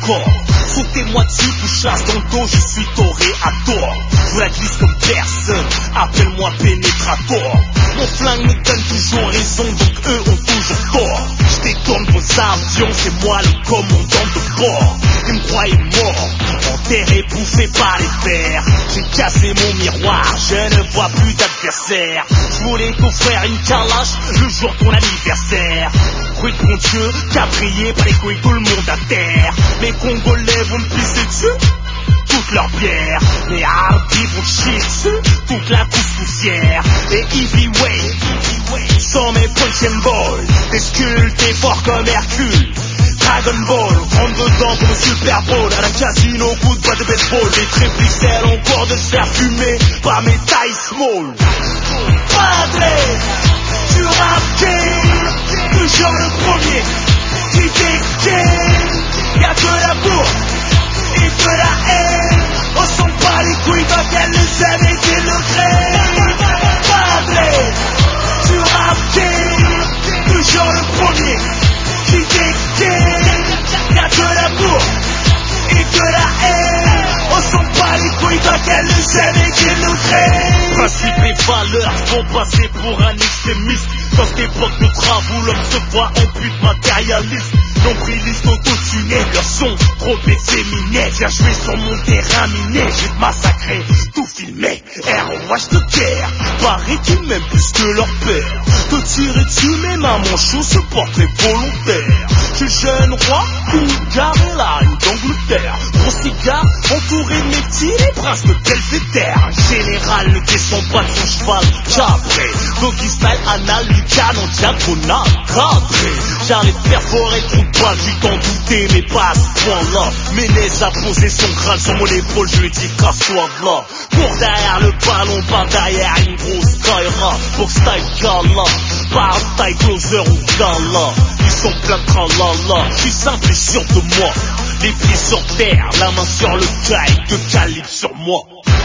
corps. Sautez-moi dessus, couchasse dans le dos, je suis toré à tort. Je la glisse comme personne, appelle-moi pénétrator. Mon flingue me donne toujours raison, donc eux ont toujours tort. Je détourne vos avions, c'est moi le commandant de bord. Ils me croyaient mort, enterré, bouffé par les fers. J'ai cassé mon miroir, je ne vois plus d'adversaire. Je voulais t'offrir une calache le jour de ton anniversaire. Fruit de mon Dieu, qu'a brillé par les couilles tout le monde à terre. Les Congolais vont me pisser dessus toute leur bière. Les hardis vont chier dessus toute la couche poussière. Les heavyweight sont mes punch and ball. Des sculptés forts comme Hercule, Dragon Ball, rentre dedans comme Super Bowl. À la casino, coup de boîte de baseball. Les triplicelles ont encore de se faire fumer par mes tailles small. Padre, tu rap king, toujours le premier. Tu t'es y'a que la bourre et que la haine. On s'en bat les couilles tant qu'elle le aime et qu'elle le crée. Padre, tu rap king, toujours le premier. Tu t'es y'a que la bourre et que la haine. On s'en bat les couilles tant qu'elle le aime et qu'elle le crée. Principes et valeurs vont passer pour un extrémiste. Dans cette époque de travaux, l'homme se voit en pute matérialiste. Nombriliste auto-tuné, leur son trop efféminé. Viens jouer sur mon terrain miné, j'ai massacré, tout filmé. ROH de guerre, paraît-il même plus que leur père. Te tirer dessus même à mon chaud, ce portrait volontaire. Je suis jeune roi, cougar et la reine d'Angleterre. Gros cigare, entouré de mes petits, les princes de Belvédère. Un général ne descend pas de son cheval, cabré. Doggy style, anal, lucane en diagonale, cadré. J'arrive perforer ton balle, tu t'en doutais, mais pas à ce point-là. Ménez a posé son crâne sur mon épaule, je lui ai dit casse-toi de là. Cours derrière le ballon, pas derrière une grosse Kaira. Pour style gala, par taille closer ou gala. Ils sont pleins de tralala, je suis simple et sûr de moi. Les pieds sur terre, la main sur le caille, de calibre sur moi.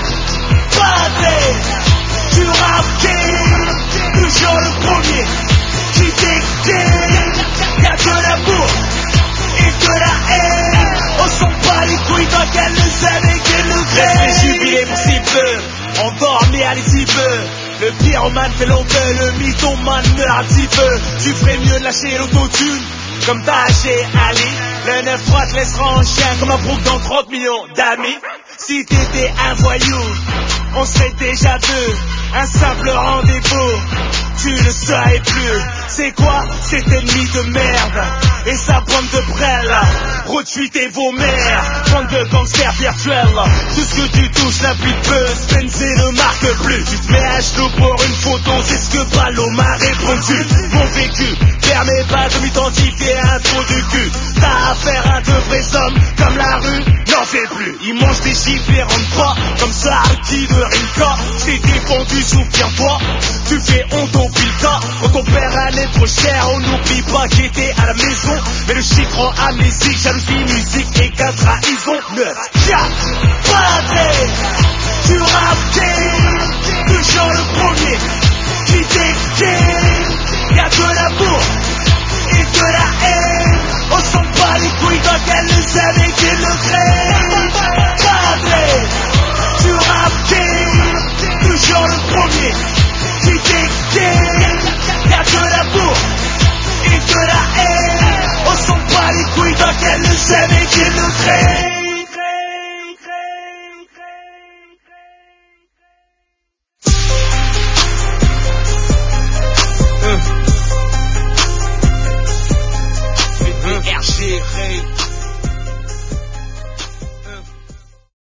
Padre, tu rap king, toujours le premier. Tu t'es y'a que la bourre et que la haine. On s'en bat les couilles tant qu'elle le sait et qu'elle le crée. Laisse-les jubiler pour si peu, endormi à les peu. Le pyromane fait l'ombre, le mythomane meurt un petit peu. Tu ferais mieux de lâcher l'autotune comme t'as chez Ali. Le 9-3 te laissera en chien comme un brook dans 30 millions d'amis. Si t'étais un voyou, on serait déjà deux. Un simple rendez-vous, tu ne savais plus. C'est quoi cet ennemi de merde et sa bande de brêles? Retweetez vos mères, bande de gangsters virtuels. Tout ce que tu touches n'a plus de buzz, Benzé ne marque plus. Tu te mets à genoux pour une photo, c'est ce que Ballot m'a répondu. Mon vécu, permet pas de m'identifier un trou du cul. T'as affaire à de vrais hommes, comme la rue n'en fait plus. Ils mangent des chiffres et rentrent pas, comme ça Arki de Rinka. J't'ai défendu, souviens-toi, tu fais honte au Pilka. Quand ton père allait trop cher, on n'oublie pas que j'étais à la maison. Mais le chiffre rend amnésique, jalousie, musique et 4 trahisons. 9, 4, Padre, tu rap king, toujours le premier. Qui t'es king, y'a que la